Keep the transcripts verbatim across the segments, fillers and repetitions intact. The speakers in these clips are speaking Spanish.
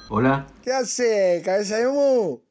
Hola. ¿Qué hace, cabeza de mu?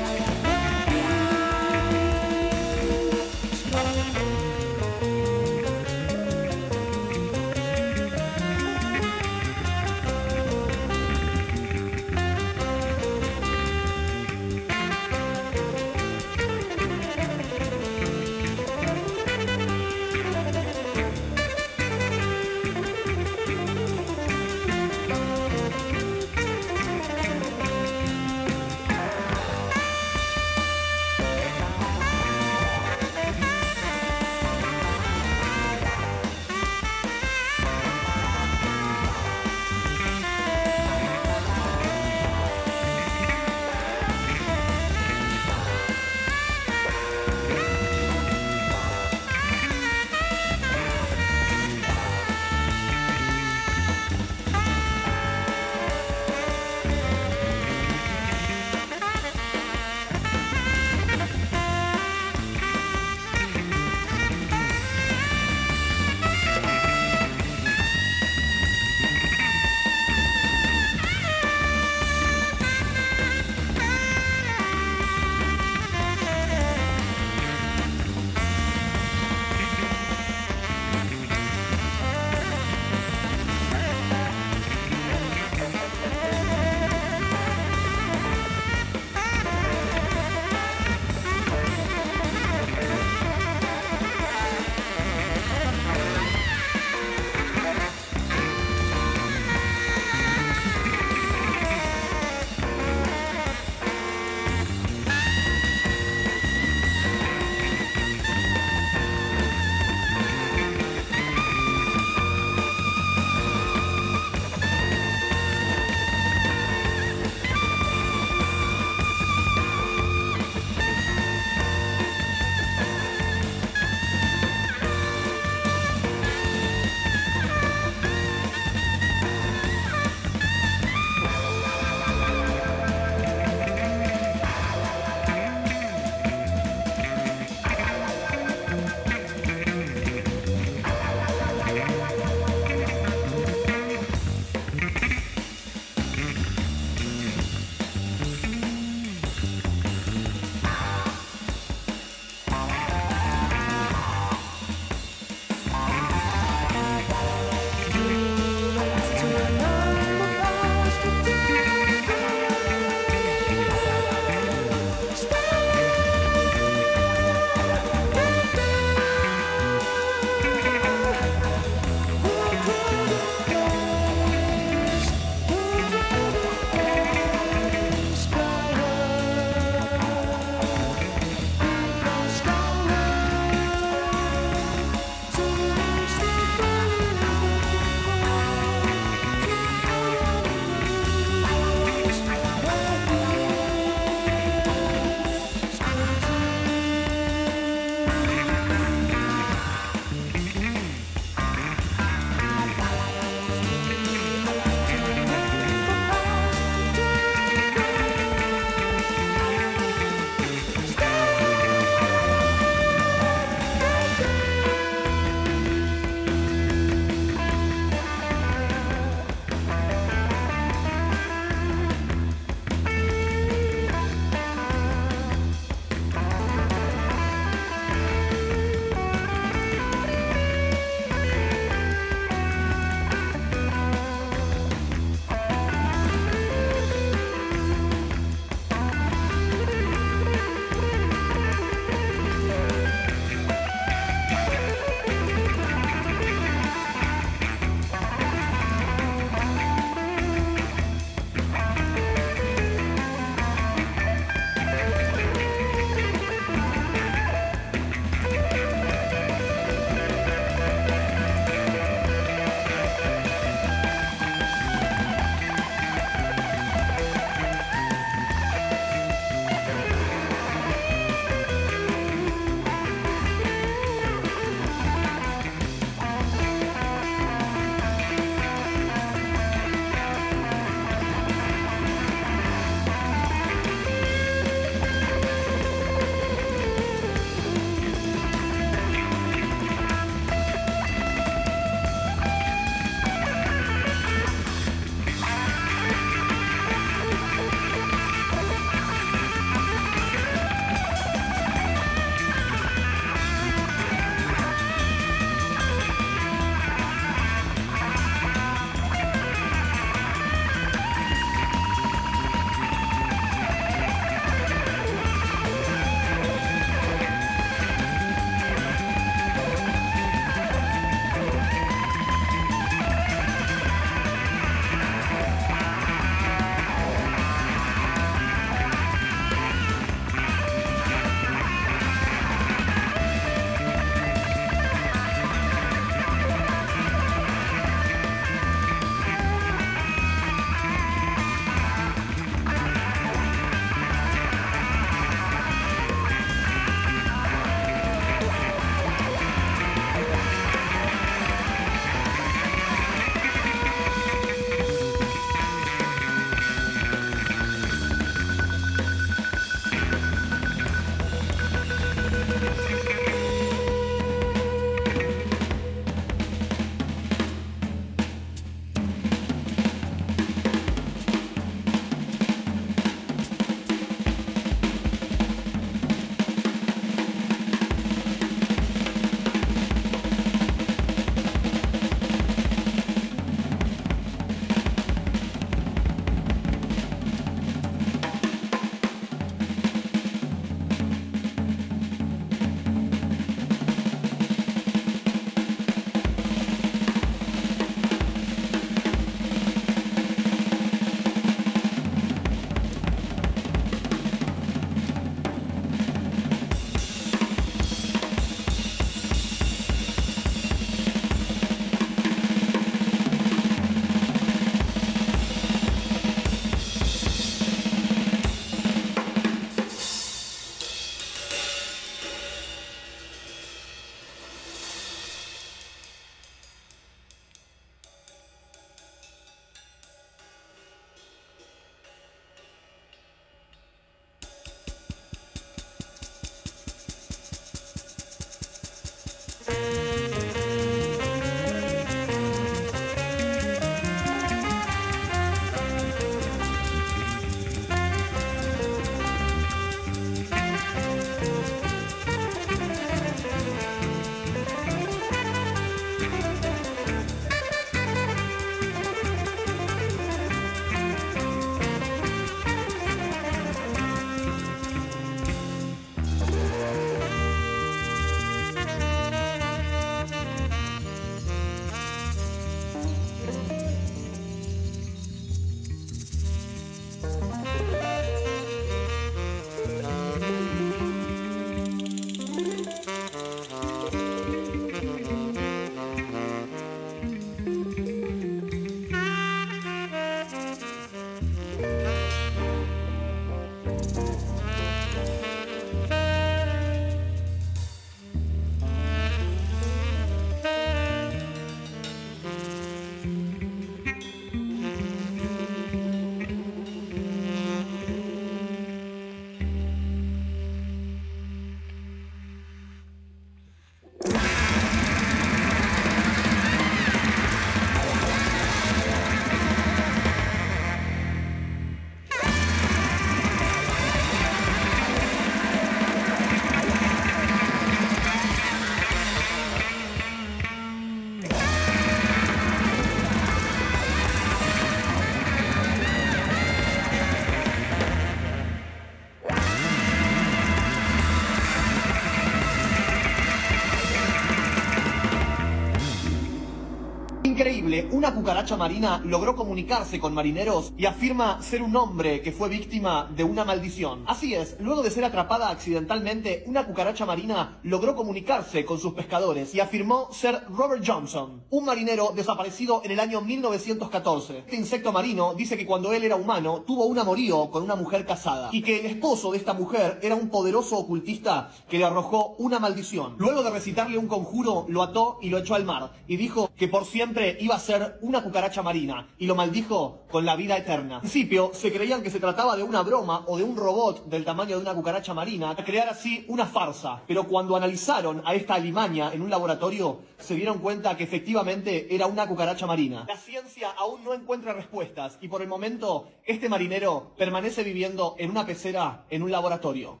una cucaracha marina logró comunicarse con marineros y afirma ser un hombre que fue víctima de una maldición. Así es, luego de ser atrapada accidentalmente, una cucaracha marina logró comunicarse con sus pescadores y afirmó ser Robert Johnson, un marinero desaparecido en el año mil novecientos catorce. Este insecto marino dice que cuando él era humano tuvo un amorío con una mujer casada y que el esposo de esta mujer era un poderoso ocultista que le arrojó una maldición. Luego de recitarle un conjuro, lo ató y lo echó al mar y dijo que por siempre iba a ser una cucaracha marina y lo maldijo con la vida eterna. Al principio se creían que se trataba de una broma o de un robot del tamaño de una cucaracha marina, a crear así una farsa, pero cuando analizaron a esta alimaña en un laboratorio se dieron cuenta que efectivamente era una cucaracha marina. La ciencia aún no encuentra respuestas y por el momento este marinero permanece viviendo en una pecera en un laboratorio.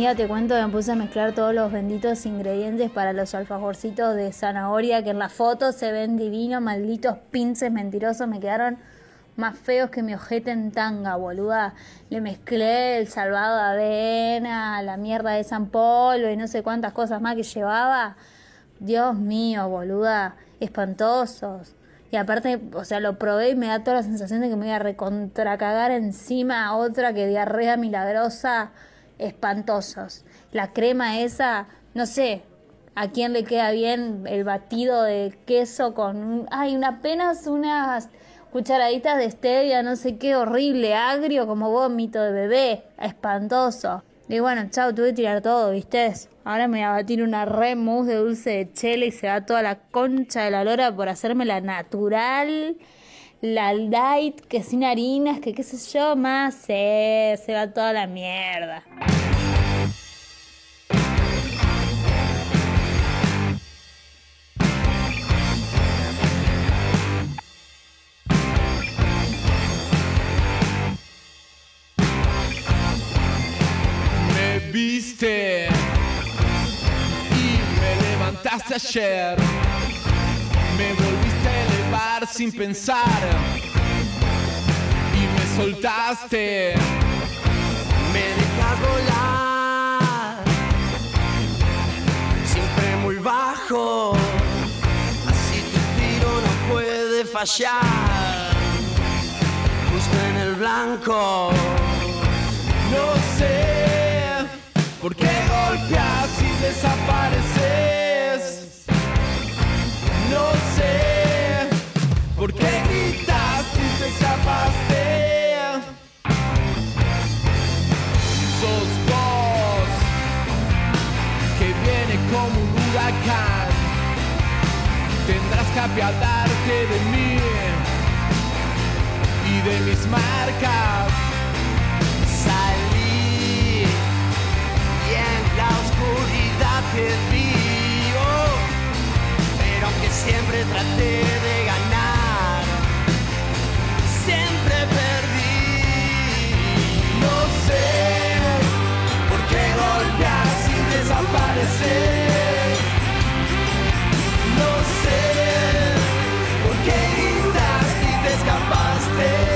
Amiga, te cuento que me puse a mezclar todos los benditos ingredientes para los alfajorcitos de zanahoria, que en la foto se ven divinos, malditos pinces mentirosos, me quedaron más feos que mi ojete en tanga, boluda. Le mezclé el salvado de avena, la mierda de San Polo y no sé cuántas cosas más que llevaba. Dios mío, boluda, espantosos. Y aparte, o sea, lo probé y me da toda la sensación de que me voy a recontracagar encima a otra que diarrea milagrosa. Espantosos. La crema esa, no sé a quién le queda bien el batido de queso con un, ay, una, apenas unas cucharaditas de stevia, no sé qué, horrible, agrio como vómito de bebé, espantoso. Y bueno, chao, tuve que tirar todo, ¿viste? Ahora me voy a batir una re mousse de dulce de chela y se va toda la concha de la lora por hacerme la natural, la light, que sin harinas, que qué sé yo, más, eh, se va toda la mierda. Me viste y me levantaste ayer. Me volviste a elevar sin pensar y me soltaste. Me dejas volar, siempre muy bajo, así tu tiro no puede fallar. Justo en el blanco. No sé por qué golpeas y desapareces. No sé por qué gritas y te escapaste. Sos vos que viene como un huracán. Tendrás que apiadarte de mí y de mis marcas. Salí y en la oscuridad te vi, oh, pero aunque siempre traté de ganar, siempre perdí. No sé por qué golpeas y desapareces. No sé por qué gritas y te escapaste.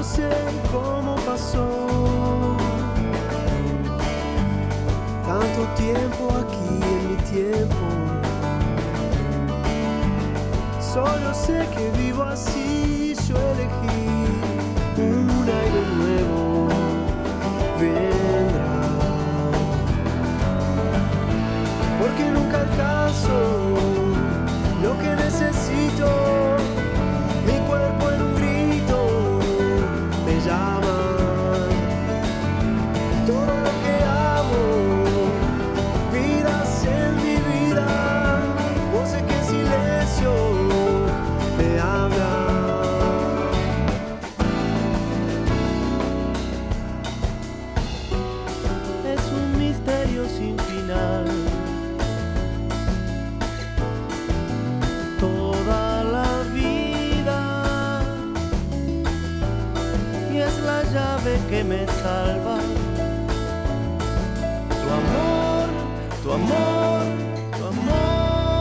no sé cómo pasó tanto tiempo aquí en mi tiempo. Solo sé que vivo así, yo elegí un aire nuevo vendrá, porque nunca alcanzo lo que necesito. Mi cuerpo en un grito me llama. Todo lo que amo, vidas en mi vida, voces que en silencio me hablan. Es un misterio sin final. Toda la vida, y es la llave que me salva. Tu amor, tu amor, tu amor.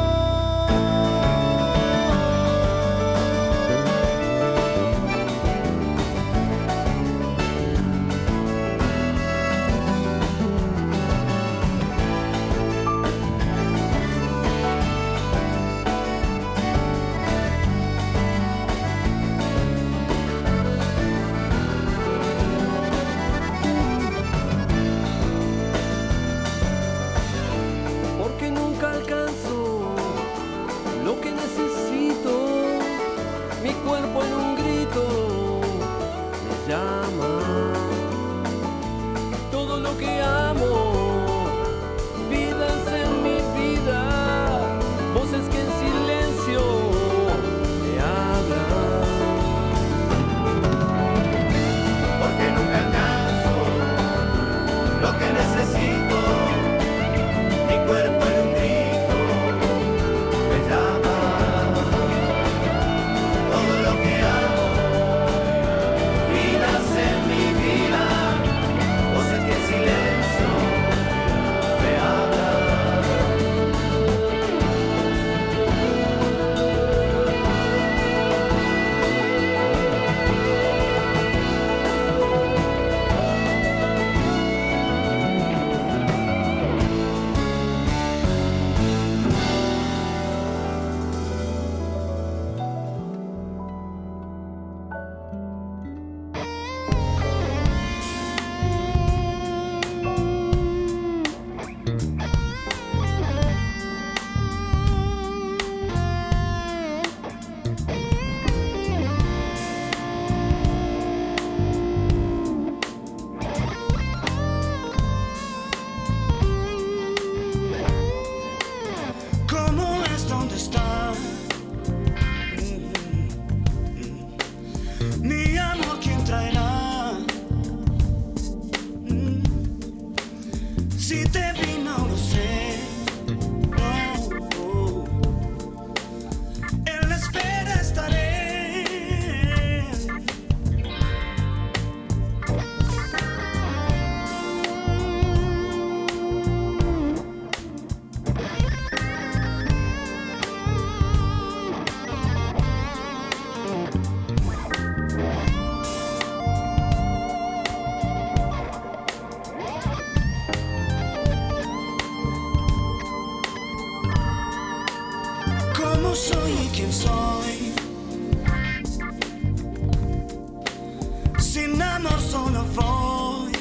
Porque nunca alcanzo lo que necesito. Mi cuerpo en un grito me llama. Todo lo que amo, vidas en mi vida, voces que en silencio me hablan. Porque nunca alcanzo lo que necesito. Mi cuerpo en un grito me llama. Todo lo que amo, vidas en mi vida, voces que en silencio me hablan. ¿Cómo es donde está? Mi amor, ¿quién traerá? Si te vi, no lo sé. Oh, oh. En la espera estaré. ¿Cómo soy y quién soy? Sin amor solo voy.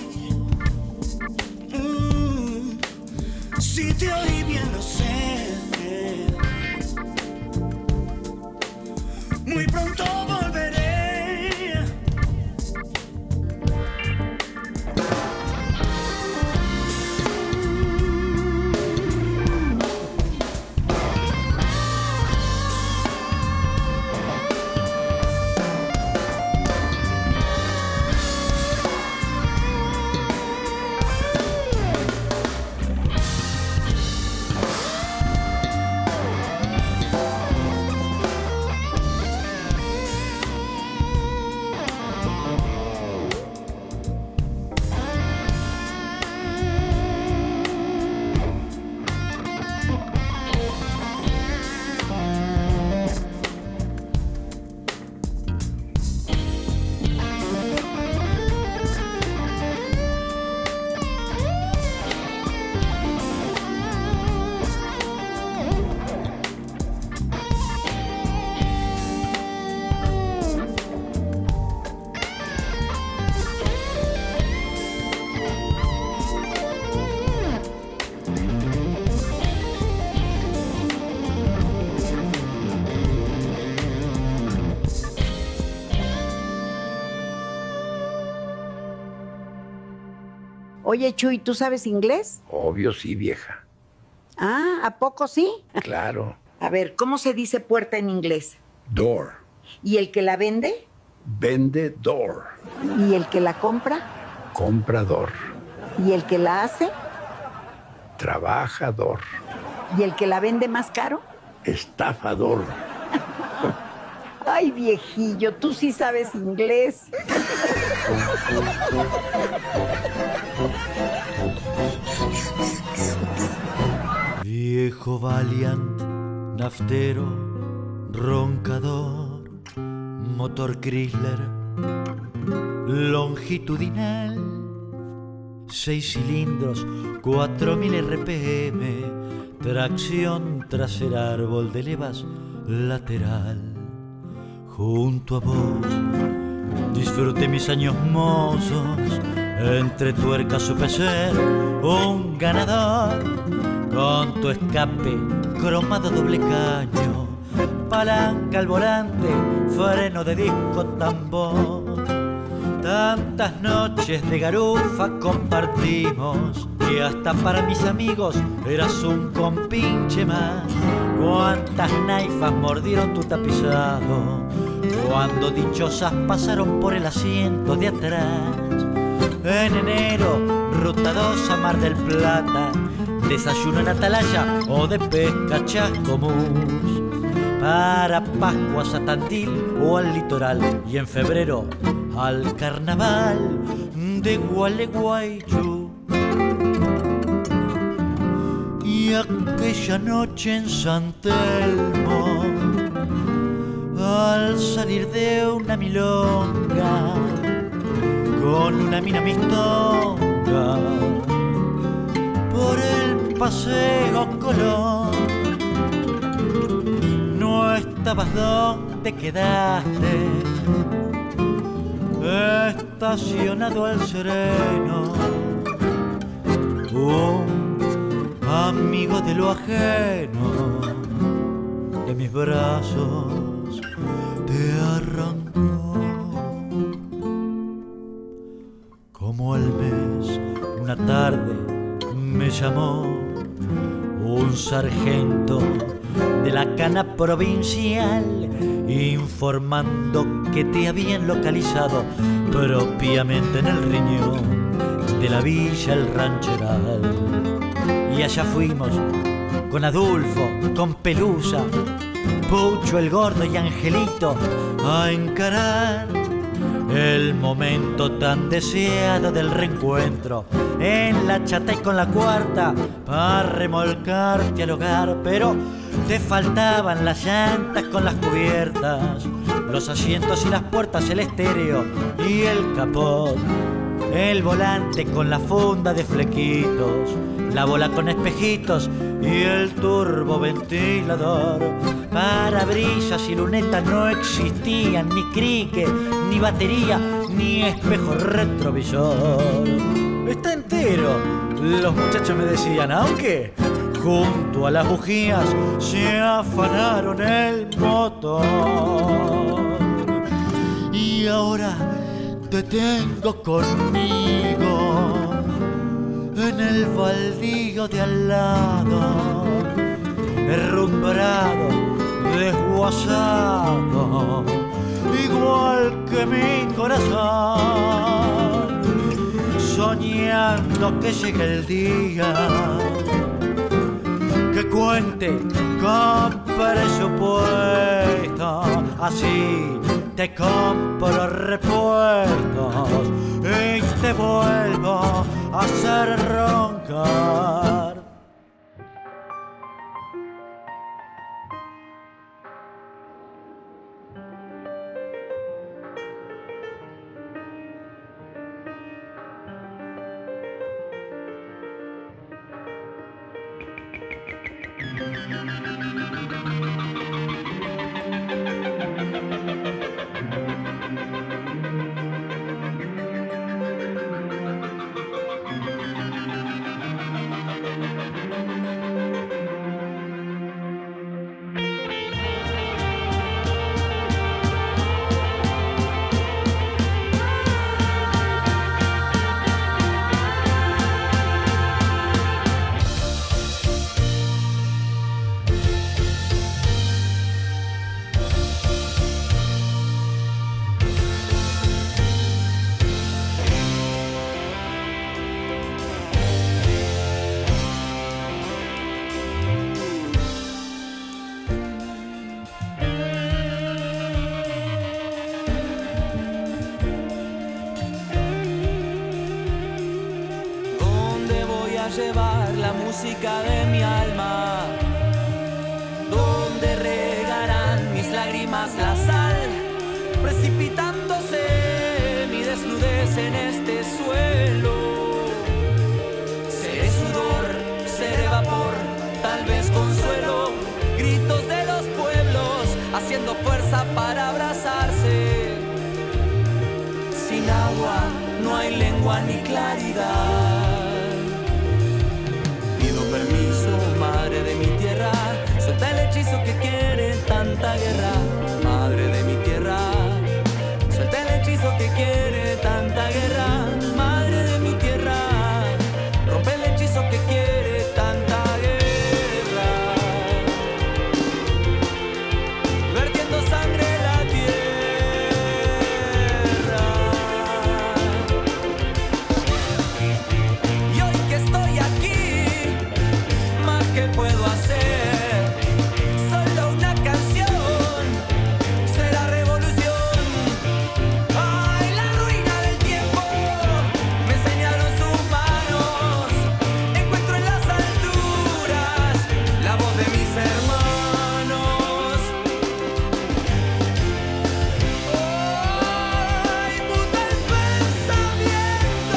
Mm, Si te oí bien lo sé. Muy pronto volveré. Oye, Chuy, ¿tú sabes inglés? Obvio sí, vieja. Ah, ¿a poco sí? Claro. A ver, ¿cómo se dice puerta en inglés? Door. ¿Y el que la vende? Vendedor. ¿Y el que la compra? Comprador. ¿Y el que la hace? Trabajador. ¿Y el que la vende más caro? Estafador. Ay, viejillo, tú sí sabes inglés. Viejo valiant, naftero, roncador, motor Chrysler, longitudinal, seis cilindros, cuatro mil R P M, tracción trasera, árbol de levas lateral. Junto a vos disfruté mis años mozos, entre tuercas supe ser un ganador, con tu escape cromado doble caño, palanca al volante, freno de disco tambor. Tantas noches de garufa compartimos, que hasta para mis amigos eras un compinche más. Cuántas naifas mordieron tu tapizado, cuando dichosas pasaron por el asiento de atrás. En enero, ruta dos a Mar del Plata, desayuno en Atalaya o de pesca Chascomús. Para Pascuas a Tandil o al litoral, y en febrero al carnaval de Gualeguaychú. Y aquella noche en San Telmo, al salir de una milonga con una mina mistonga por el paseo Colón, no estabas donde quedaste, estacionado al sereno, un amigo de lo ajeno, de mis brazos te arrancó. Como al mes, una tarde me llamó un sargento de la cana provincial, informando que te habían localizado propiamente en el riñón de la villa El Rancheral. Y allá fuimos con Adulfo, con Pelusa, Pucho el Gordo y Angelito a encarar el momento tan deseado del reencuentro en la chata y con la cuarta para remolcarte al hogar. Pero te faltaban las llantas con las cubiertas, los asientos y las puertas, el estéreo y el capot, el volante con la funda de flequitos, la bola con espejitos y el turboventilador. Parabrisas y lunetas no existían, ni crique, ni batería, ni espejo retrovisor. Está entero, los muchachos me decían, aunque junto a las bujías se afanaron el motor. Y ahora te tengo conmigo en el baldío de al lado, herrumbrado, desguazado, igual que mi corazón, soñando que llegue el día que cuente con presupuesto, así te compro repuestos y te vuelvo a hacer roncar. llevar la música de mi alma, donde regarán mis lágrimas la sal, precipitándose mi desnudez en este suelo. Seré sudor, seré vapor, tal vez consuelo, gritos de los pueblos haciendo fuerza para abrazarse. Sin agua no hay lengua ni claridad. Pido permiso, madre de mi tierra, suelta el hechizo que quiere tanta guerra. Madre de mi tierra, suelta el hechizo que quiere tanta guerra. Madre de mi tierra, rompe el hechizo que quiere tanta guerra. Vertiendo sangre en la tierra. Y hoy que estoy aquí, más que puedo hacer, solo una canción será revolución. Ay, la ruina del tiempo me enseñaron sus manos. Encuentro en las alturas la voz de mis hermanos. Ay, muta el pensamiento.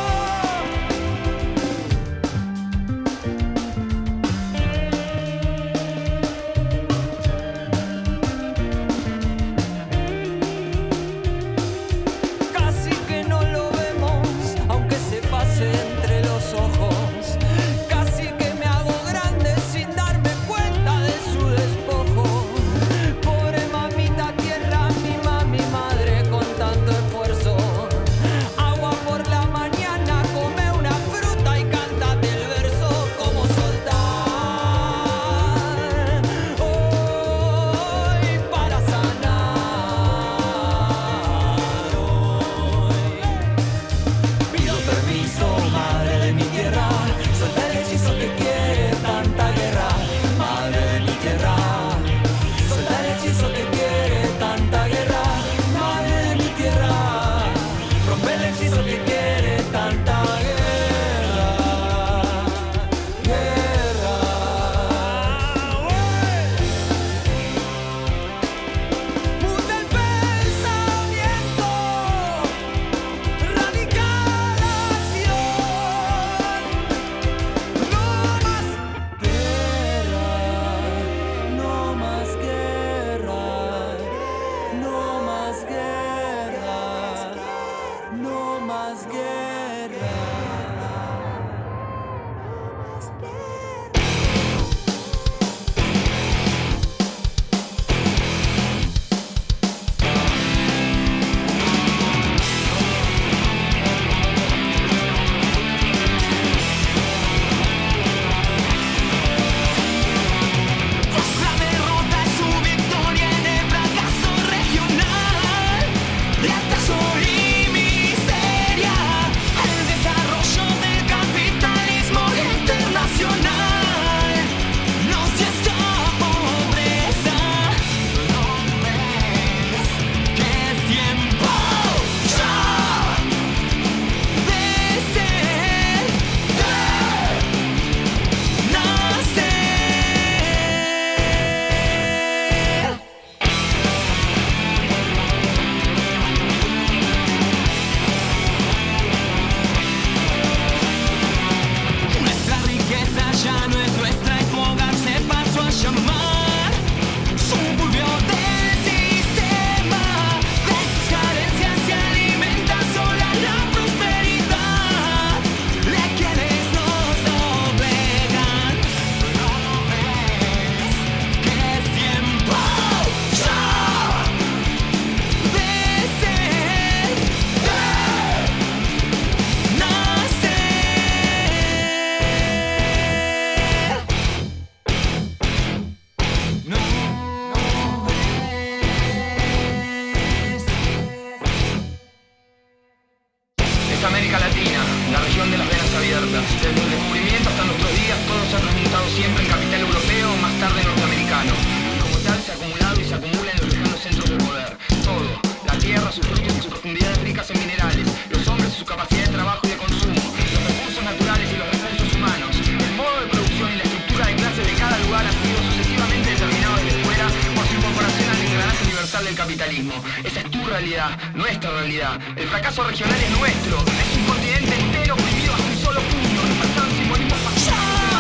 Casi que no lo vemos, aunque se pase entre los ojos. Casi que me hago grande sin darme cuenta de su despojo. Pobre mamita tierra, mi mami madre con tanto esfuerzo. Agua por la mañana, come una fruta y cántate el verso como soltar. Hoy para sanar. Pido permiso, madre de mi tierra, suelta el hechizo que quiere tanta guerra. Madre de mi tierra, suelta el hechizo que quiere tanta guerra. Madre de mi tierra, rompe el hechizo que quiere tanta guerra. Guerra. Muta el pensamiento, radical acción. No más guerra, no más guerra, no más guerra, no más guerra. La derrota es su victoria en el fracaso regional. Retraso y miseria, el desarrollo del capitalismo internacional. No si esta pobreza, no ves que es tiempo ya de ser, de nacer. Nuestra riqueza ya no es nuestra, y tu hogar se pasó a llamar suburbio del sistema. De tus carencias se alimenta sola la prosperidad de quienes nos doblegan. No ves que es tiempo ya de ser, de nacer. No, no ves. Es América Latina, la región de las venas abiertas. Desde el descubrimiento hasta nuestros días, todo se ha transmutado siempre en capital europeo, más tarde norteamericano. Y como tal, se ha acumulado y se acumula en los lejanos centros de poder. Todo, la tierra, sus frutos y sus profundidades ricas en minerales, los hombres y su capacidad de trabajo y de consumo, los recursos naturales y los recursos humanos. realidad, nuestra realidad. El fracaso regional es nuestro. Es un continente entero oprimido bajo un solo puño. Nos faltaban simbolismos fascistas.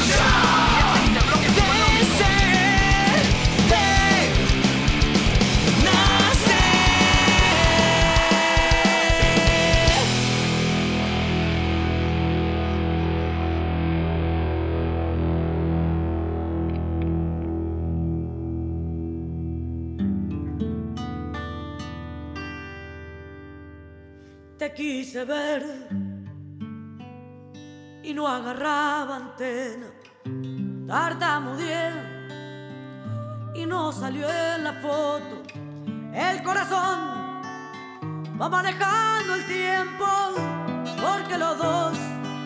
Te quise ver y no agarraba antena, tartamudeé y no salió en la foto. El corazón va manejando el tiempo porque los dos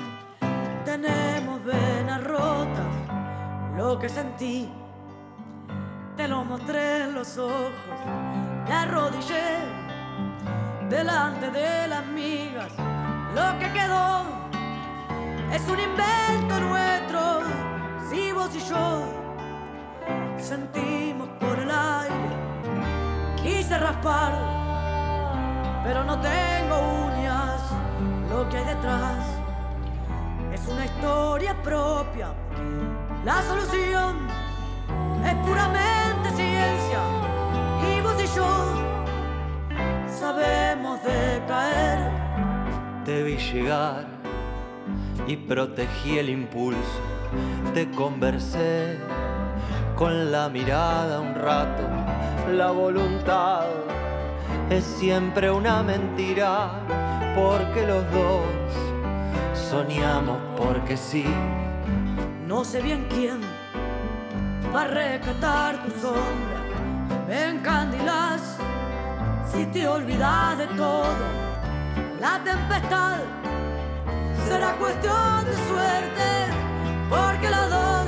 tenemos venas rotas. Lo que sentí te lo mostré en los ojos, te arrodillé delante de las migas. Lo que quedó es un invento nuestro. Si vos y yo sentimos por el aire, quise raspar, pero no tengo uñas. Lo que hay detrás es una historia propia. La solución es puramente ciencia. Y vos y yo sabemos de caer. Te vi llegar y protegí el impulso. Te conversé con la mirada un rato. La voluntad es siempre una mentira, porque los dos soñamos porque sí. No sé bien quién va a rescatar tu sombra. Me encandilás si te olvidas de todo. La tempestad será cuestión de suerte, porque los dos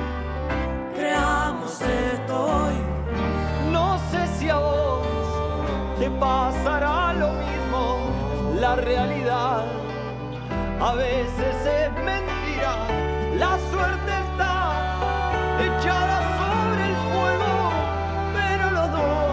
creamos esto hoy. No sé si a vos te pasará lo mismo. La realidad a veces es mentira. La suerte está echada sobre el fuego, pero los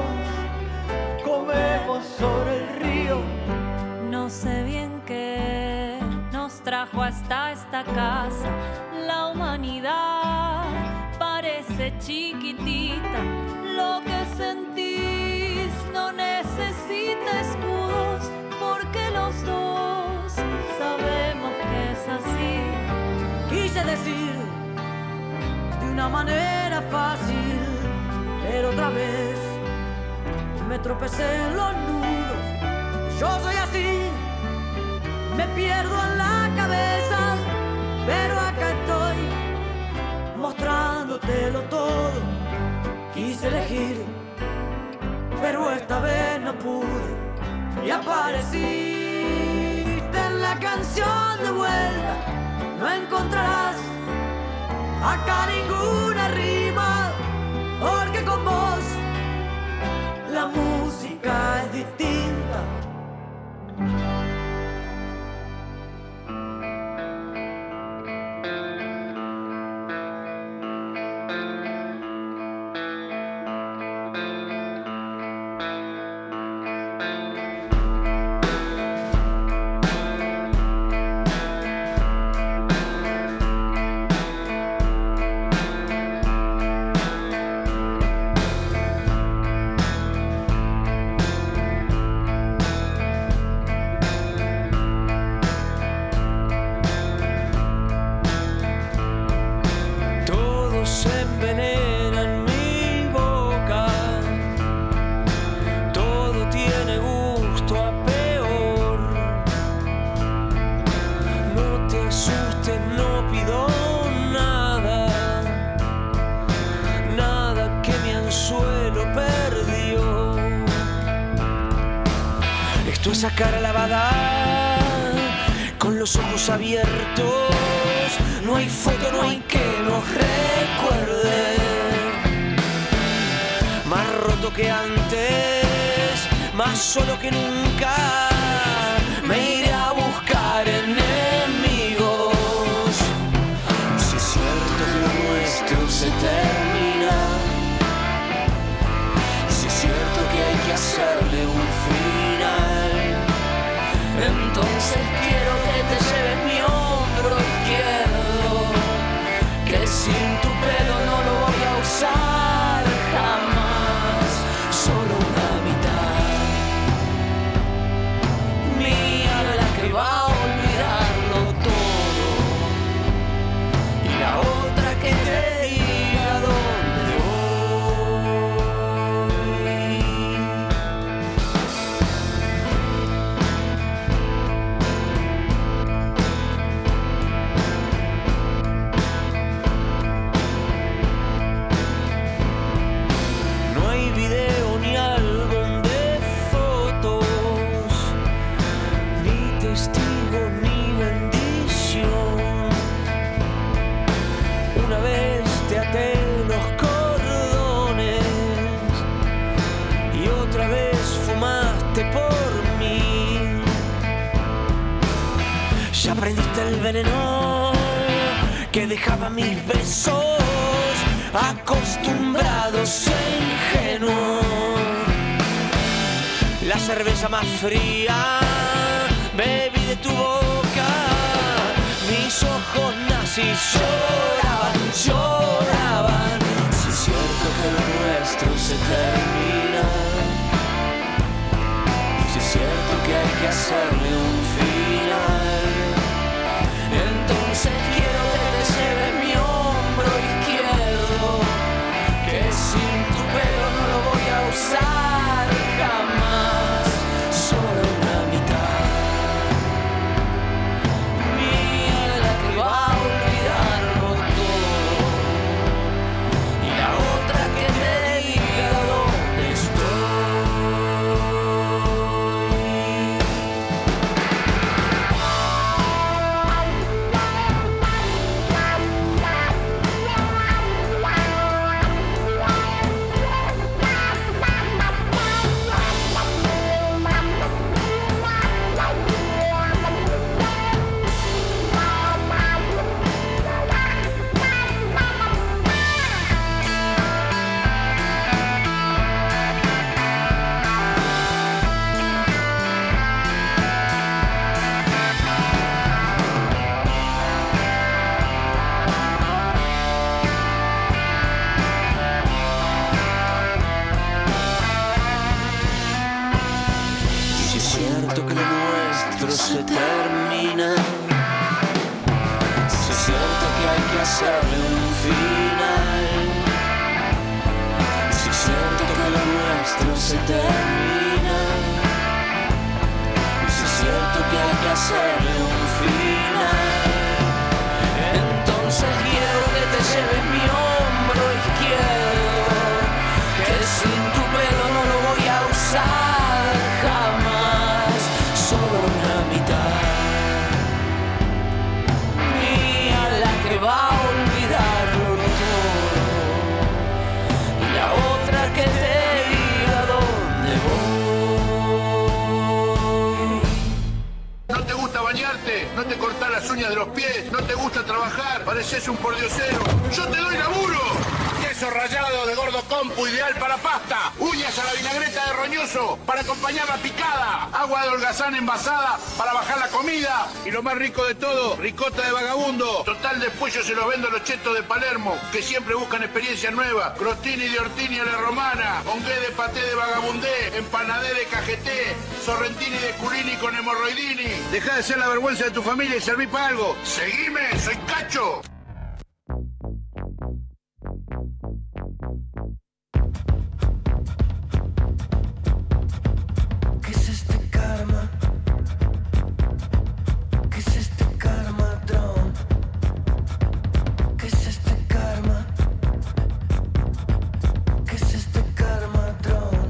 dos comemos sobre el río. No sé bien qué nos trajo hasta esta casa. La humanidad parece chiquitita. Lo que sentís no necesita escudos, porque los dos sabemos que es así. Quise decir de una manera fácil, pero otra vez me tropecé en los nudos. Yo soy así, me pierdo en la cabeza, pero acá estoy mostrándotelo todo. Quise elegir, pero esta vez no pude. Y apareciste en la canción de vuelta. No encontrarás acá ninguna rima, porque con vos la música es distinta. Esa cara lavada, con los ojos abiertos. No hay foto, no hay que nos recuerde. Más roto que antes, más solo que nunca. Me iré a buscar enemigos. Si es cierto que lo nuestro se termina, si es cierto que hay que hacerle un fin. el veneno que dejaba mis besos acostumbrados e ingenuos. La cerveza más fría bebí de tu boca, mis ojos nazis lloraban, lloraban. Si es cierto que lo nuestro se termina, si es cierto que hay que hacerle un final, entonces quiero que te lleve mi hombro izquierdo, que sin tu pelo no lo voy a usar jamás, solo una mitad mía la que va a olvidarlo todo, y la otra que te diga dónde estoy. Si es cierto que lo nuestro se termina, si es cierto que hay que hacerle un final, si es cierto que lo nuestro se termina, si es cierto que hay que hacerle un final, entonces quiero que te lleve mi hombro izquierdo, que sin tu pelo no lo voy a usar jamás, solo una mitad mía la que va a olvidarlo todo, y la otra que te diga dónde voy. ¿No te gusta bañarte? ¿No te cortás las uñas de los pies? ¿No te gusta trabajar? Pareces un pordiosero. ¡Yo te doy laburo! Queso rallado de Gordo Compu, ideal para pasta. Uñas a la vinagreta de roñoso para acompañar la picada. Agua de holgazán envasada para bajar la comida. Y lo más rico de todo, ricota de vagabundo. Total, después yo se los vendo a los chetos de Palermo, que siempre buscan experiencias nuevas. Crostini de Ortini a la romana, ongué de paté de vagabundé, empanadé de cajeté, sorrentini de culini con hemorroidini. Deja de ser la vergüenza de tu familia y serví para algo. Seguime, soy Cacho. ¿Qué es este karma? ¿Qué es este karma, dron? ¿Qué es este karma? ¿Qué es este karma, dron?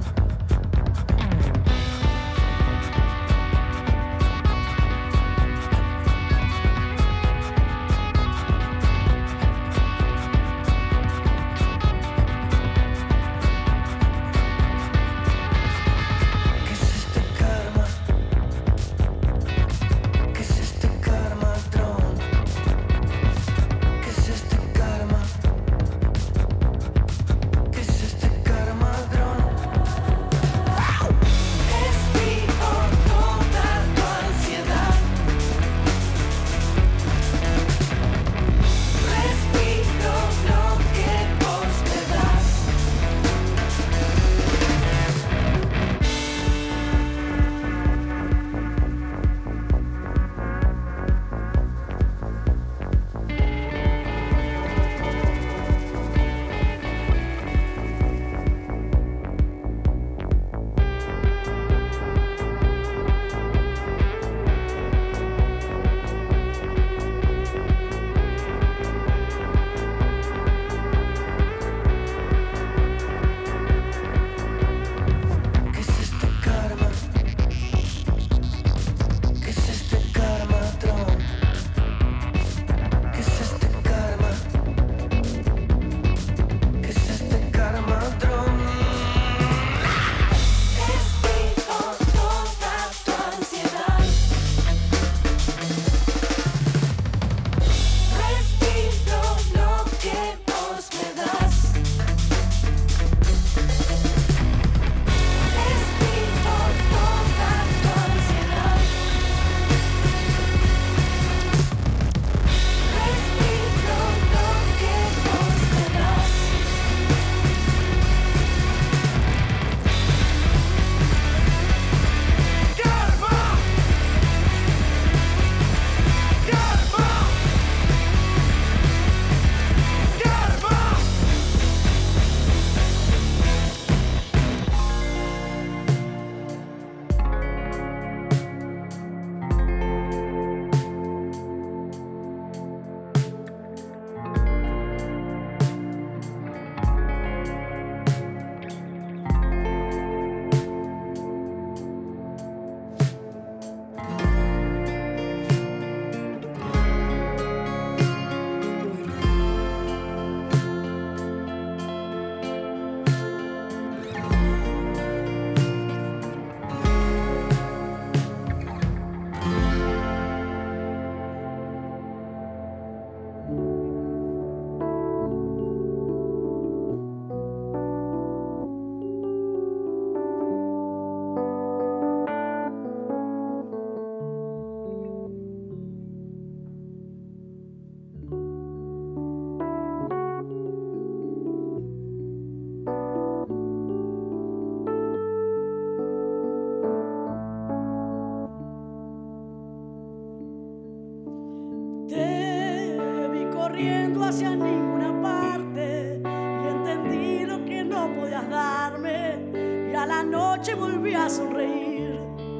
corriendo hacia ninguna parte y entendí lo que no podías darme y a la noche volví a sonreír.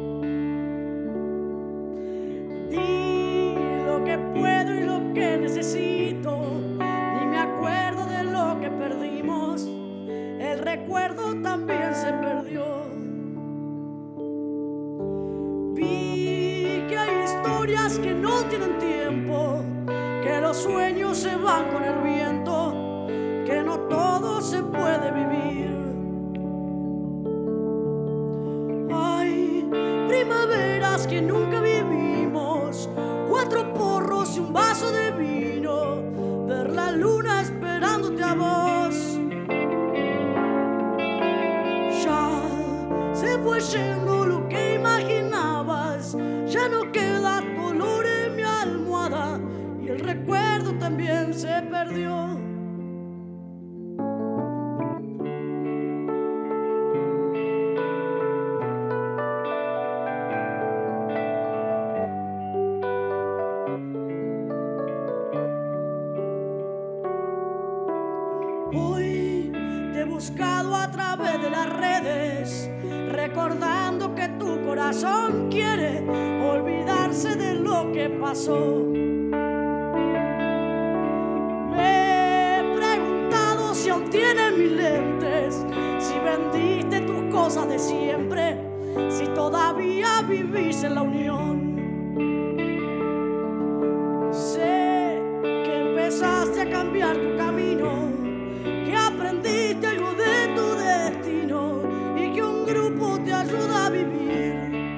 Di lo que puedo y lo que necesito, ni me acuerdo de lo que perdimos, el recuerdo también se perdió. Vi que hay historias que no tienen tiempo, que los sueños se van con el viento, que no todo se puede vivir. Hay primaveras que nunca vivimos, cuatro porros y un vaso de vino, ver la luna esperándote a vos. Ya se fue yendo lo que imaginabas, ya no queda dolor en mi almohada y el recuerdo también se perdió. Hoy te he buscado a través de las redes, recordando que tu corazón quiere olvidarse de lo que pasó. Me he preguntado si aún tienes mis lentes, si vendiste tus cosas de siempre, si todavía vivís en la unión. Sé que empezaste a cambiar tu camino, que aprendiste algo de tu destino y que un grupo te ayuda a vivir.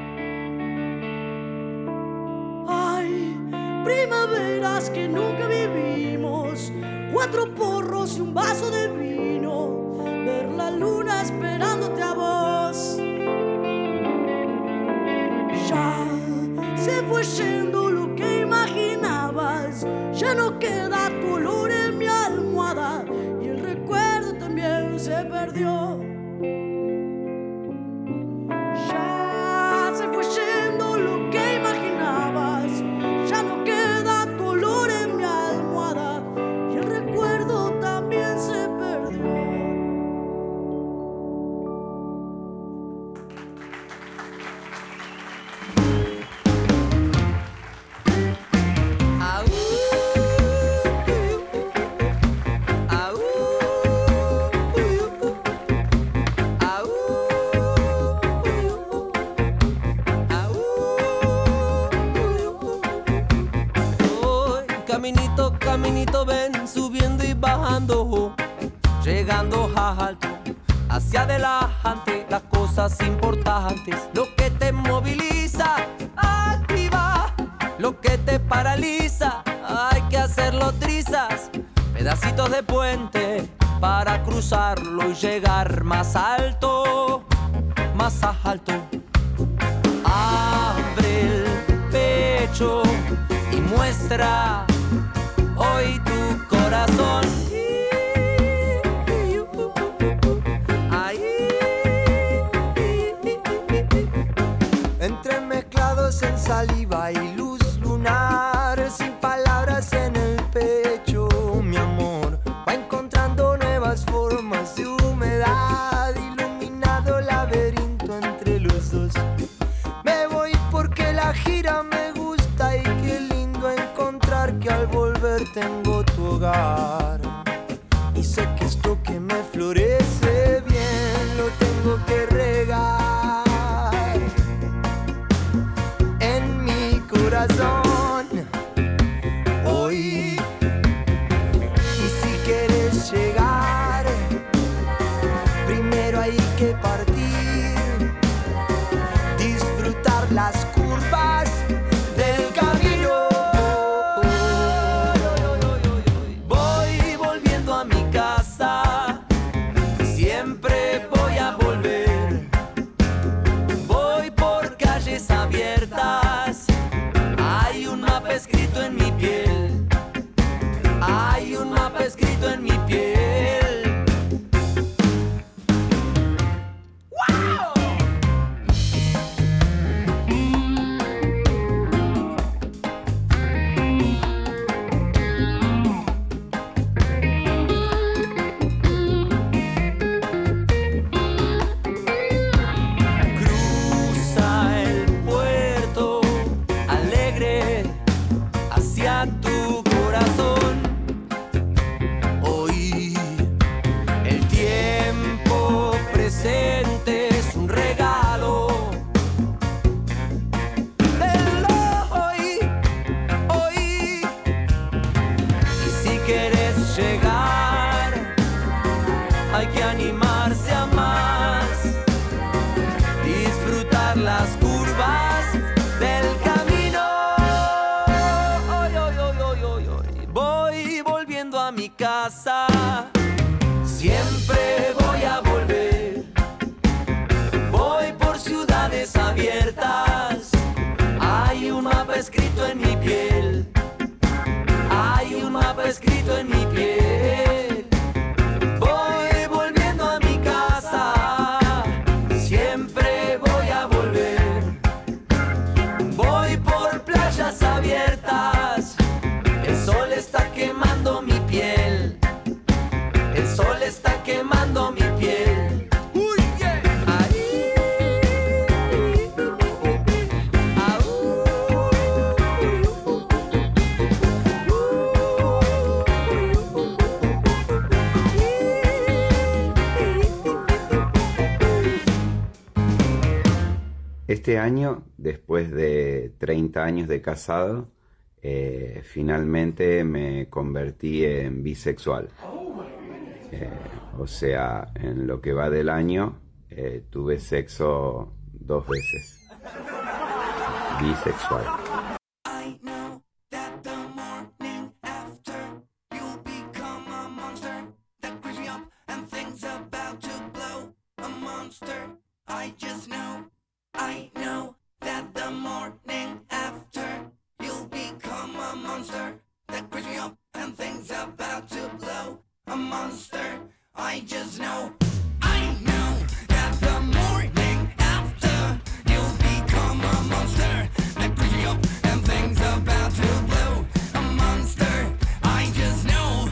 Hay primaveras que nunca vivimos, cuatro porros y un vaso de vino, ver la luna esperándote a vos. Ya se fue yendo lo que imaginabas, ya no queda tu olor en mi almohada y el recuerdo también se perdió. Ya se fue yendo lo que imaginabas, ya no queda tu olor en mi almohada y el recuerdo también se perdió. Caminito, caminito, ven subiendo y bajando, llegando alto, hacia adelante, las cosas importantes, lo que te moviliza, activa, lo que te paraliza, hay que hacerlo trizas, pedacitos de puente para cruzarlo y llegar más alto, más alto. Abre el pecho y muestra hoy tu corazón. Ahí. Entremezclados en saliva y luz lunar, sin palabras en el pecho, mi amor va encontrando nuevas formas de humedad, iluminado laberinto entre los dos. Me voy porque la gira me gusta y qué lindo encontrar que al volver tengo tu hogar. Y sé que esto que me florece bien lo tengo que regar en mi corazón hoy. Y si quieres llegar, primero hay que partir, disfrutar las curvas del camino. Voy volviendo a mi casa, llegar. Hay que animarse a más, disfrutar las curvas del camino. Hoy, hoy, hoy, hoy, hoy, hoy. Voy volviendo a mi casa, siempre voy a volver. Voy por ciudades abiertas, hay un mapa escrito en mi piel. Hay un mapa escrito en mi piel. Voy volviendo a mi casa, siempre voy a volver. Voy por playas abiertas, el sol está quemando mi piel. El sol está quemando mi piel. Uy, yeah. Ahí. Este año, después de treinta años de casado, eh, finalmente me convertí en bisexual. Eh, o sea, en lo que va del año, eh, tuve sexo dos veces. Bisexual. I just know, I know that the morning after you'll become a monster that creeps me up and things about to blow. A monster, I just know, I know that the morning after you'll become a monster that creeps me up and things about to blow. A monster, I just know.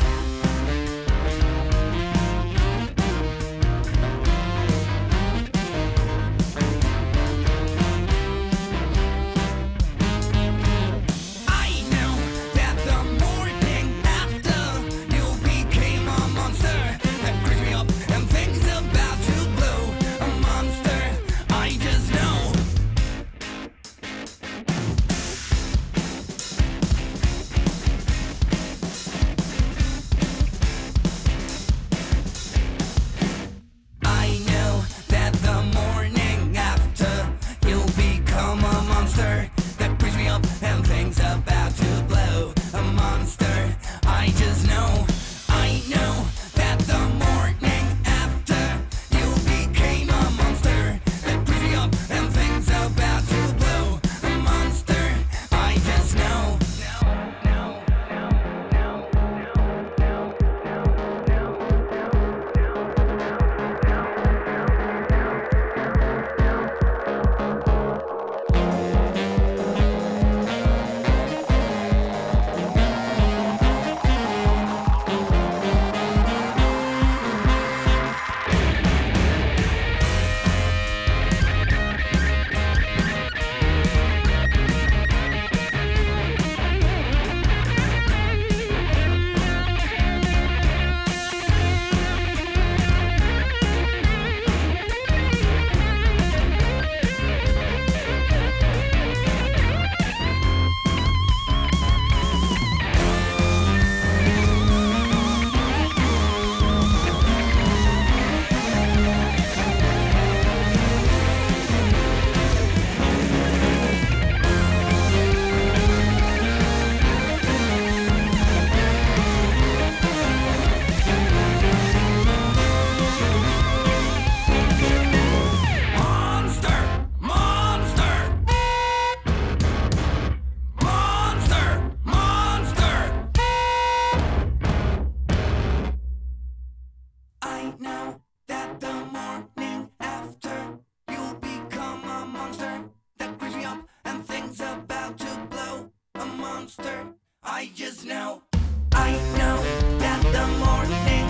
I just know, I know that the morning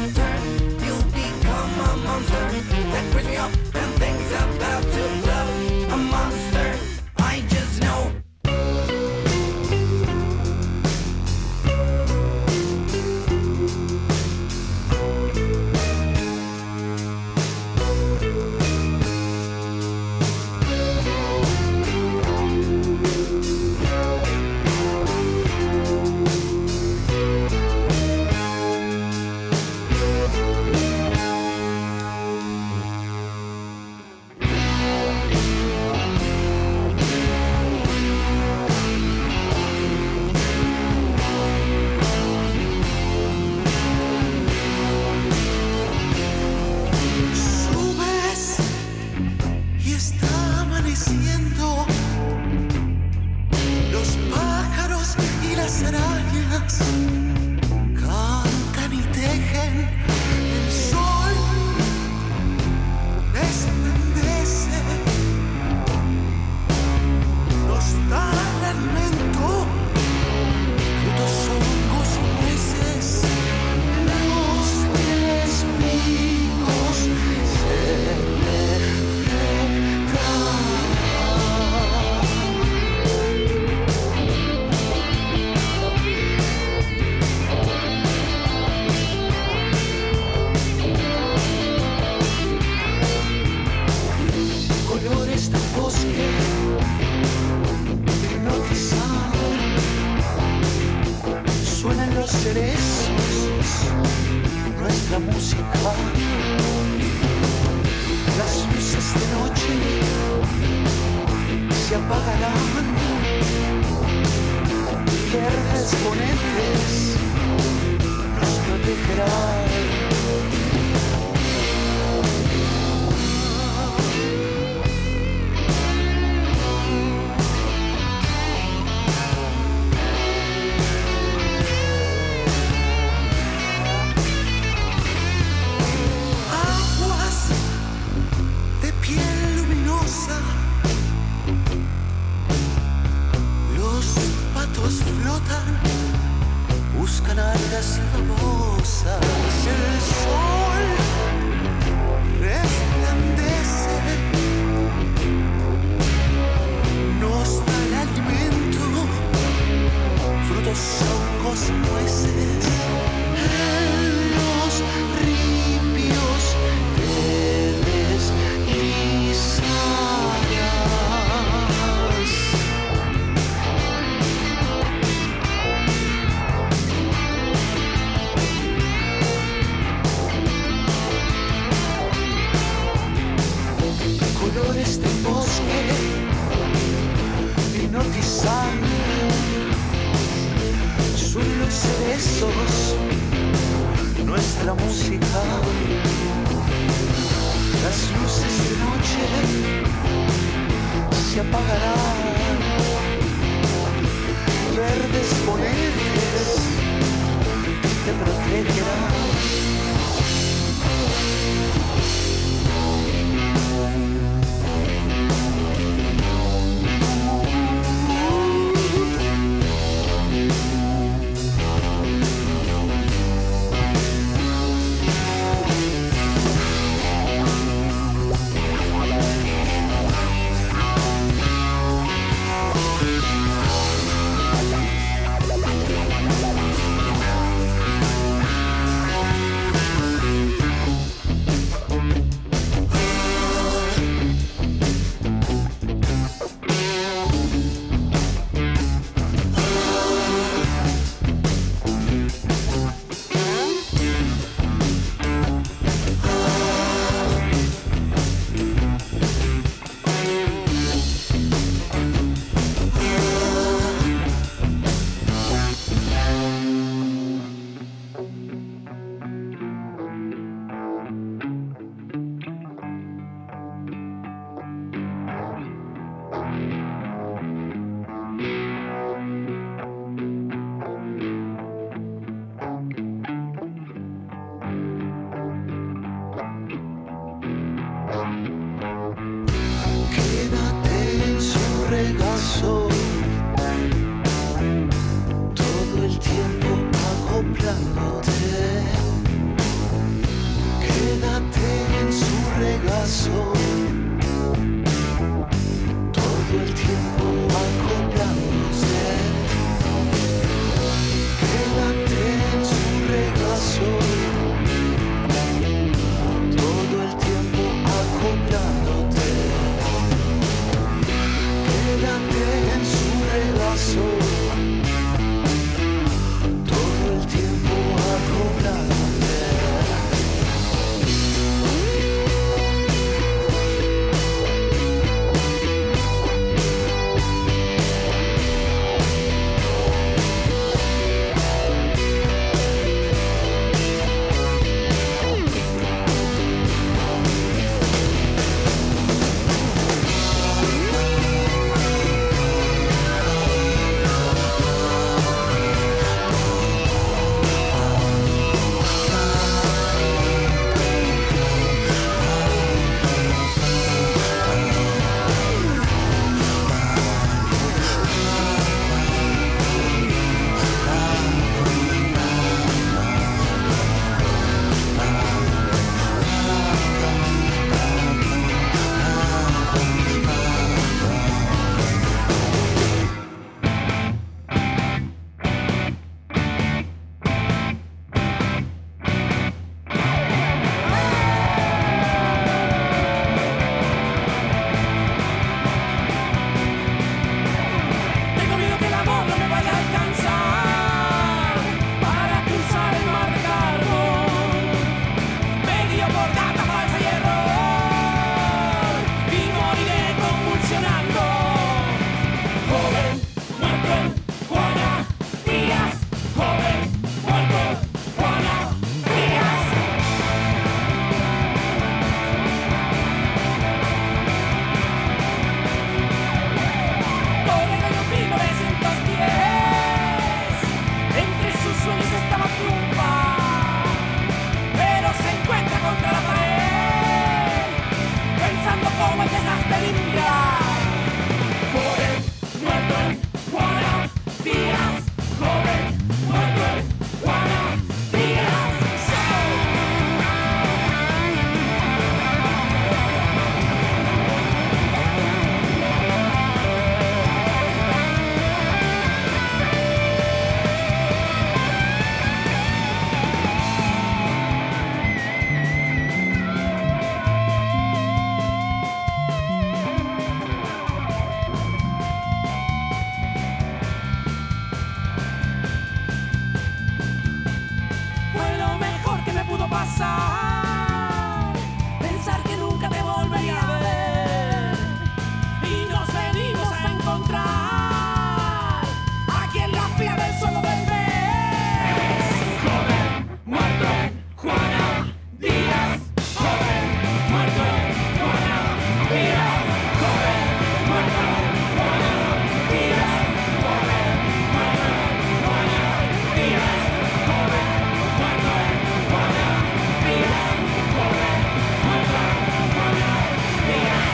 after you'll become a monster that creeps me up and things about to blow. A monster, I just know. estrellas cantan y tejen, el sol resplandece, nos da alimento, frutos, hongos y nueces, los tres picos se colores del bosque hipnotizado, suenan los cerezos, nuestra música, las luces de noche se apagarán, verdes ponentes nos protegerán. Flotan, buscan algas y babosas. El sol resplandece, nos da el alimento, frutos, hongos y nueces. En los ripios te deslizarás. Colores del bosque hipnotizan, son los cerezos, nuestra música, las luces de noche se apagarán, verdes ponentes te protegerán. pasar, pensar que nunca te volvería a ver y nos venimos a encontrar aquí en las vías del solo del mes. Joven, muerto, Juana Díaz. Joven, muerto, Juana Díaz. Joven, muerto, Juana Díaz. Joven, muerto, Juana Díaz. Joven, muerto, Juana Díaz. Joven, muerto, Juana Díaz.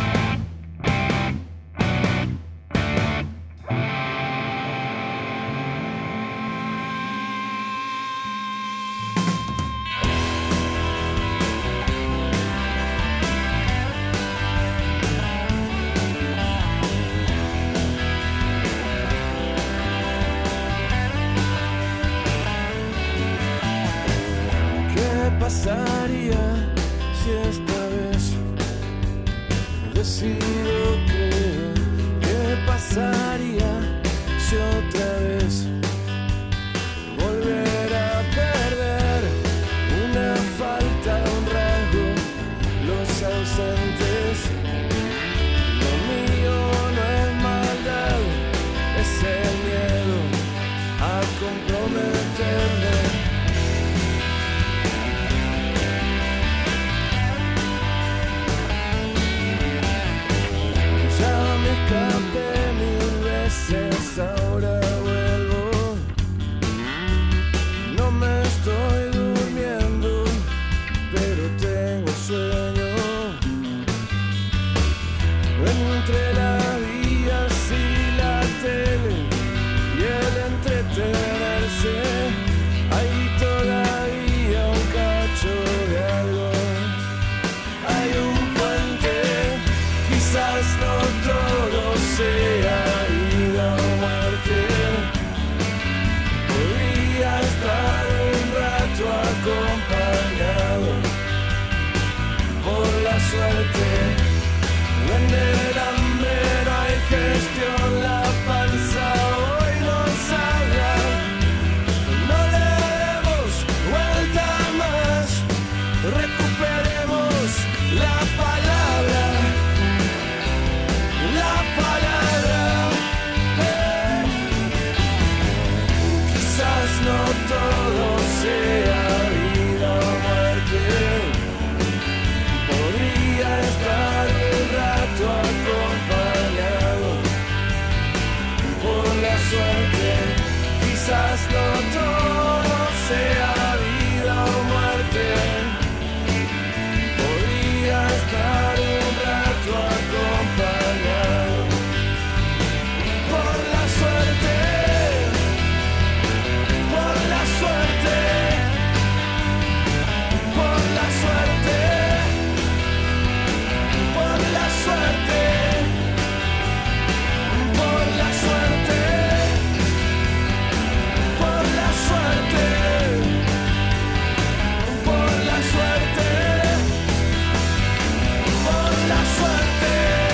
¿Qué pasaría si esta vez decido creer? ¿Qué pasaría si otra vez volver a perder una falta, un rasgo, los ausentes? Lo mío no es maldad, es el miedo a comprometerme. Ya me escapé mil veces, ahora vuelvo. No me estoy durmiendo, pero tengo sueño. Entre las vías y la tele y el entretenerse, hay todavía un cacho de algo. Hay un puente, quizás no todo sea vida o muerte. Podría estar un rato acompañado por la suerte. En el hambre no hay gestión, la panza hoy nos habla. No le demos vuelta más, recuperemos la palabra, la palabra. Eh. Quizás no todo sea vida o muerte. Podría estar un rato acompañado por la suerte. Quizás no todo sea vida o muerte. Podría estar un rato acompañado por la suerte, por la suerte, por la suerte. Por la suerte, por la suerte, por la suerte, por la suerte, por la suerte.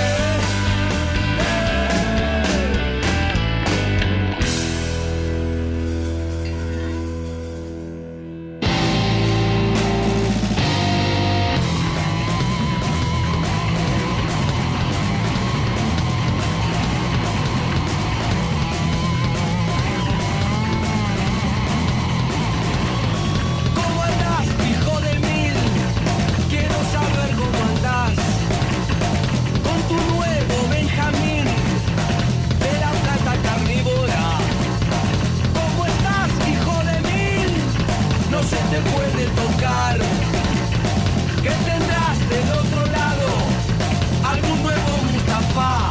¿Cómo andás, hijo de mil? Quiero saber cómo andás. Con tu nuevo Benjamín de la plata carnívora. ¿Cómo estás, hijo de mil? No se te puede tocar. ¿Qué tendrás del otro lado? ¿Algún nuevo Mustafa?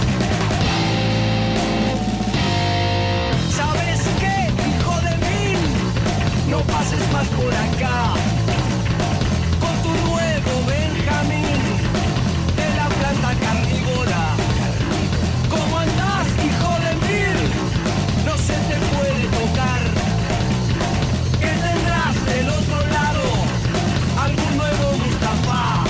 ¿Sabes qué, hijo de mil? No pases más por acá. Con tu nuevo Benjamín de la planta carnívora. ¿Cómo andás, hijo de mil? No se te puede tocar. ¿Qué tendrás del otro lado? ¿Algún nuevo Mustafa?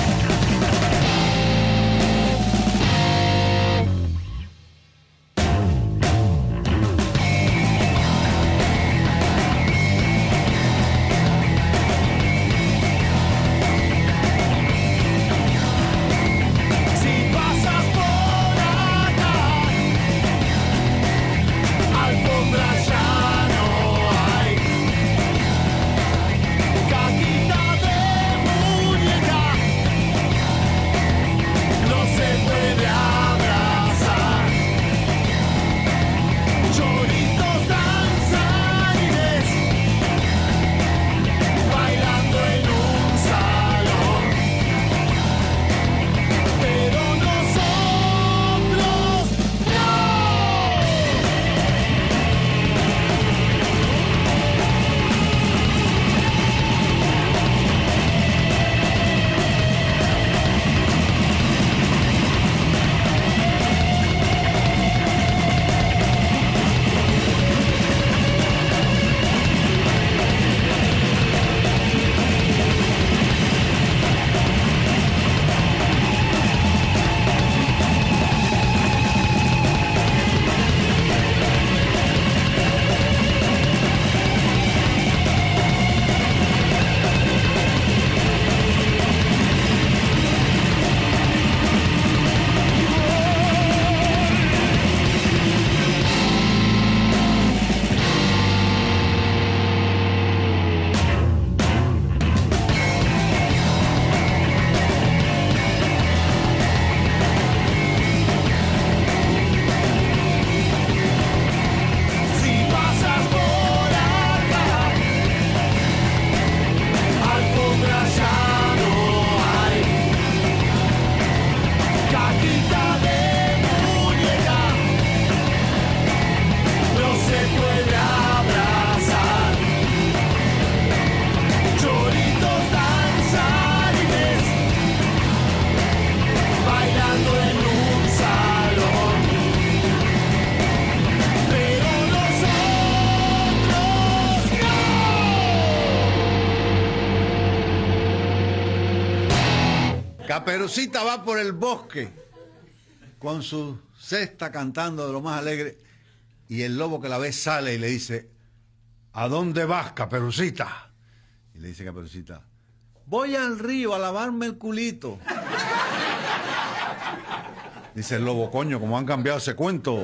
Caperucita va por el bosque con su cesta cantando de lo más alegre y el lobo que la ve sale y le dice: ¿a dónde vas, Caperucita? Y le dice Caperucita: voy al río a lavarme el culito. Dice el lobo: coño, como han cambiado ese cuento.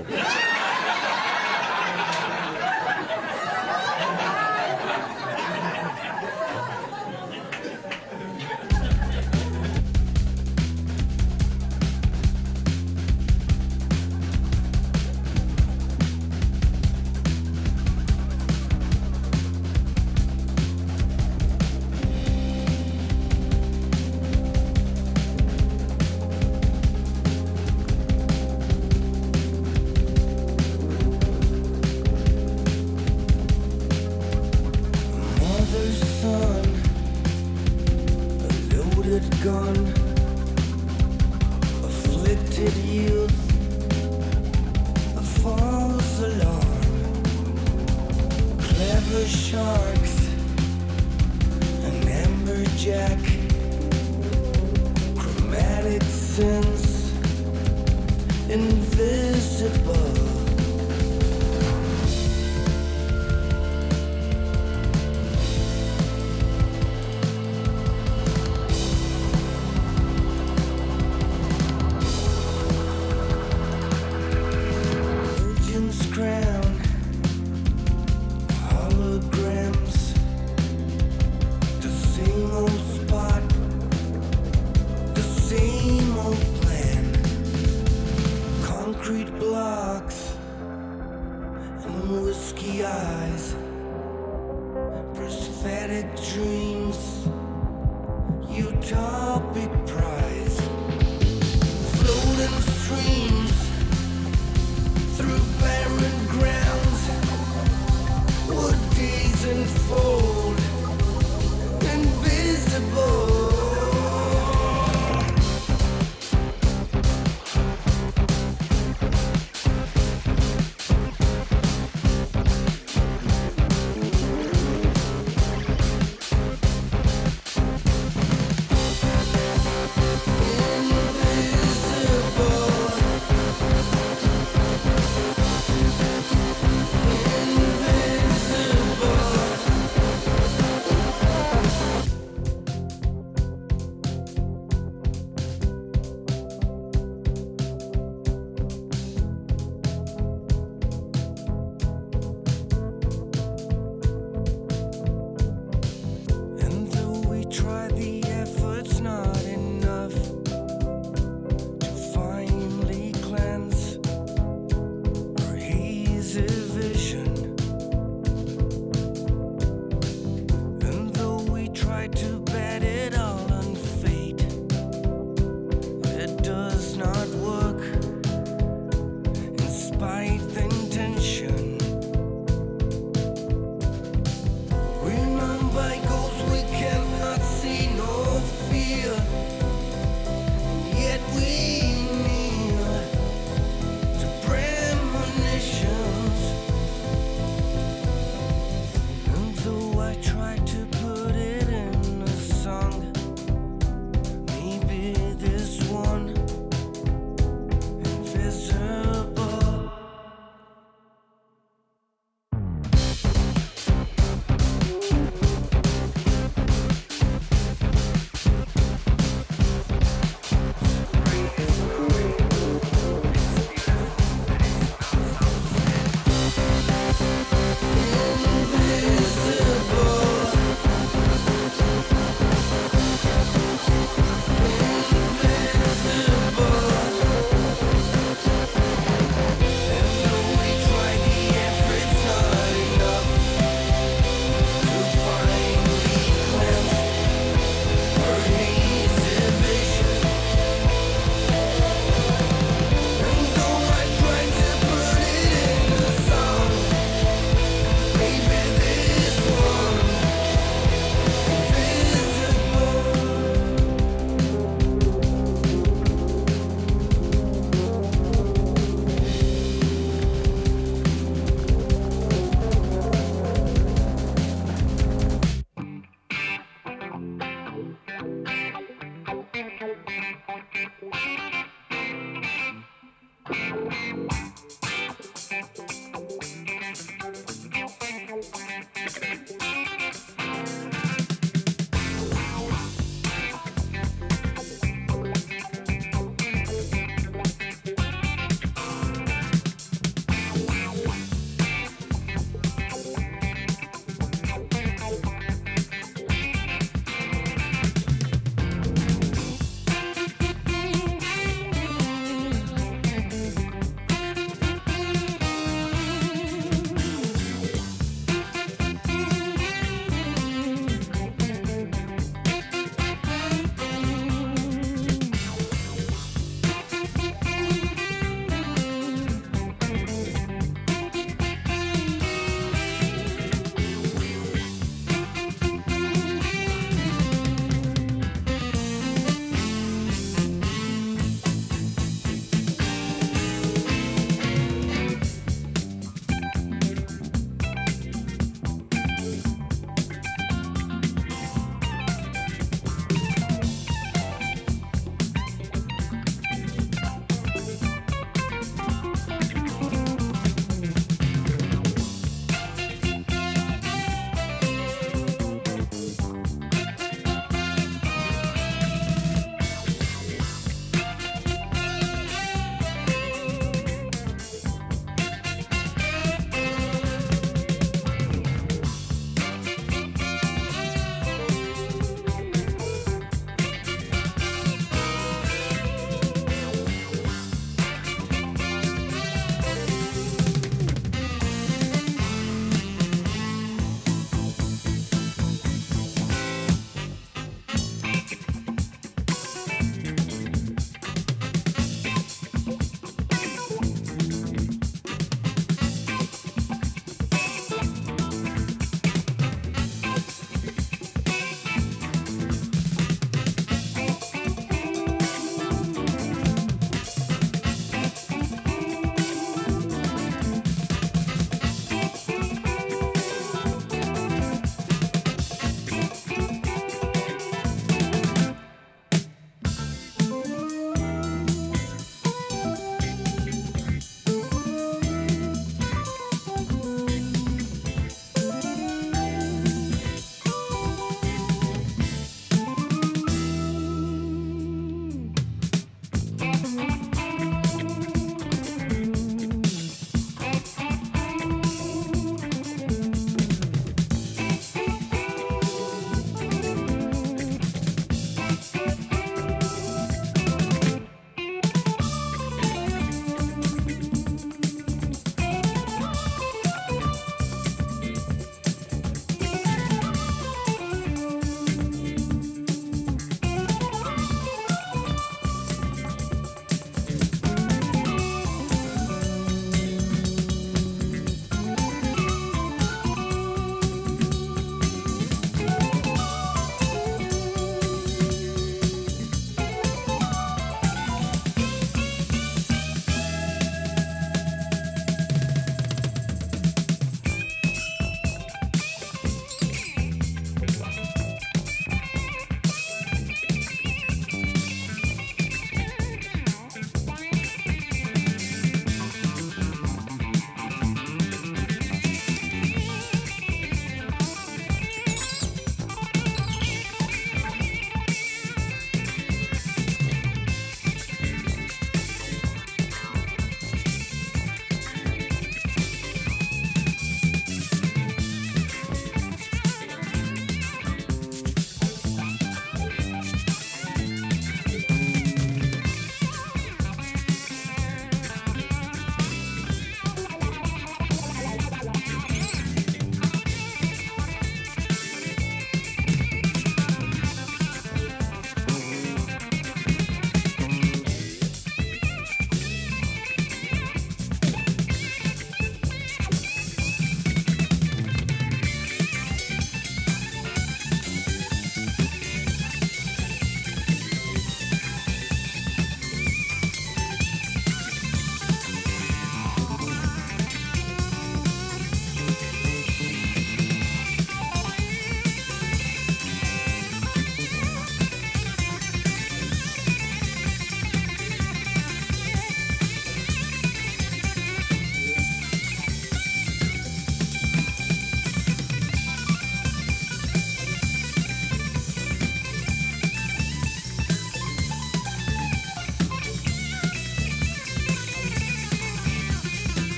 Invisible.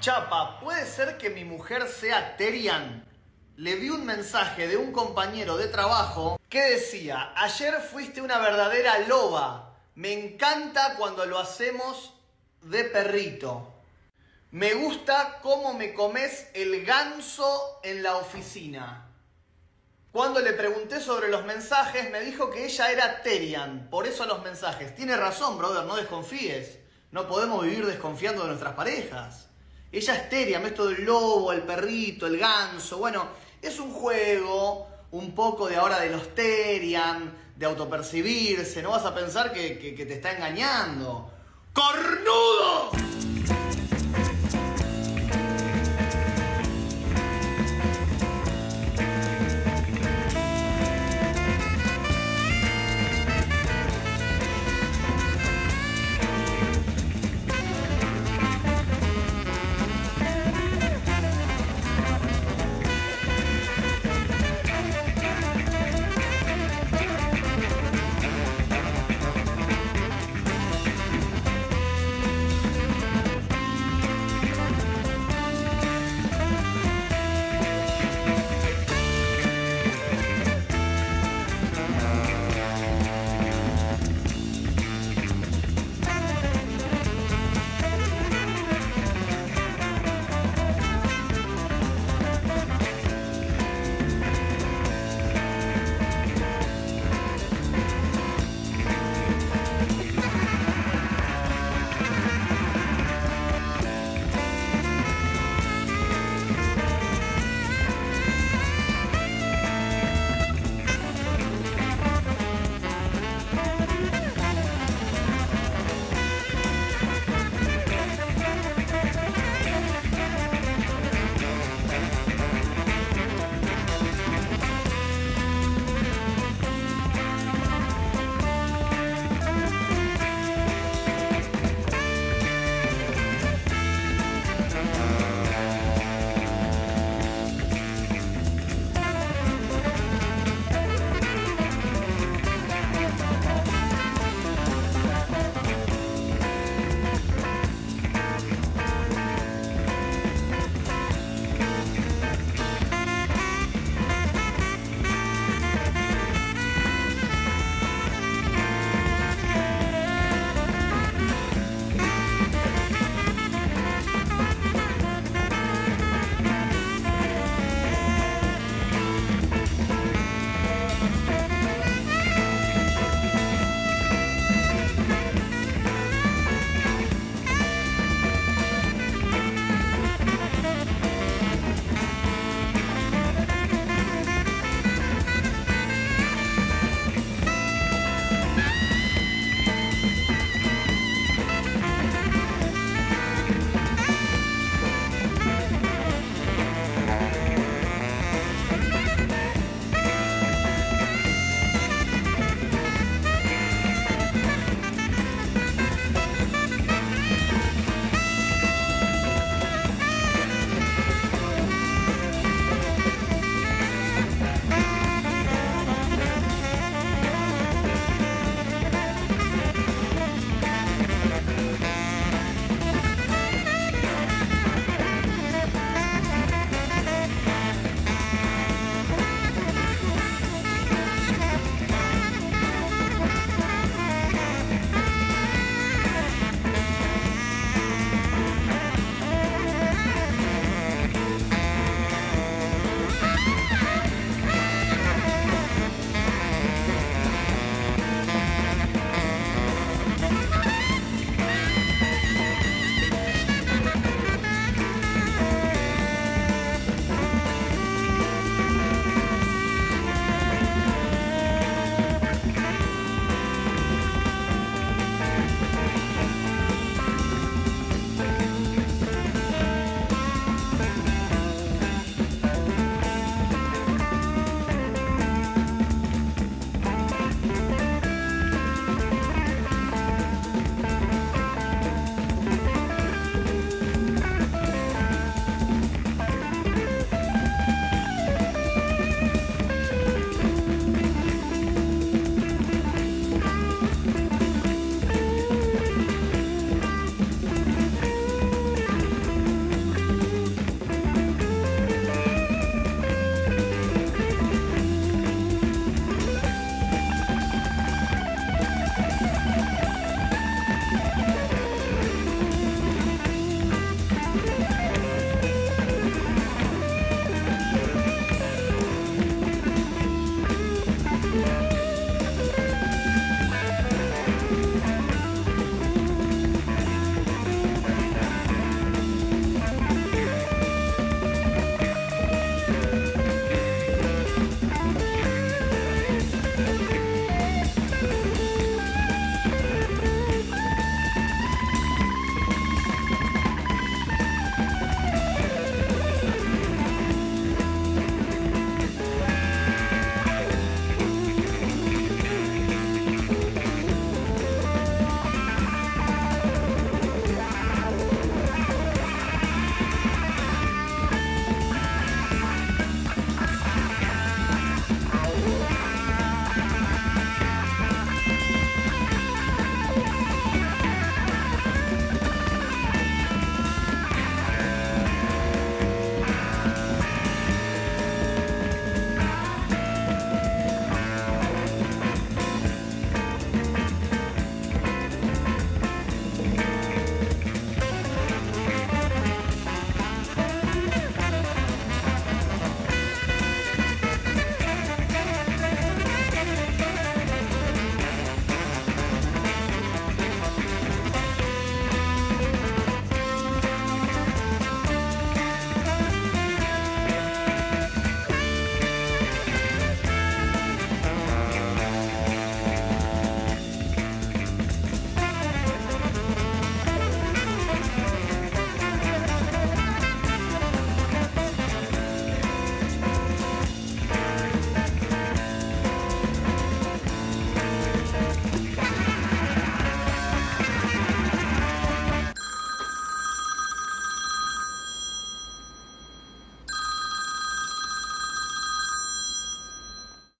Chapa, ¿puede ser que mi mujer sea Terian? Le vi un mensaje de un compañero de trabajo que decía: ayer fuiste una verdadera loba. Me encanta cuando lo hacemos de perrito. Me gusta cómo me comes el ganso en la oficina. Cuando le pregunté sobre los mensajes, me dijo que ella era Terian. Por eso los mensajes. Tiene razón, brother, no desconfíes. No podemos vivir desconfiando de nuestras parejas. Ella es Terian, esto del lobo, el perrito, el ganso. Bueno, es un juego, un poco de ahora de los Terian, de autopercibirse. No vas a pensar que, que, que te está engañando. ¡Cornudo!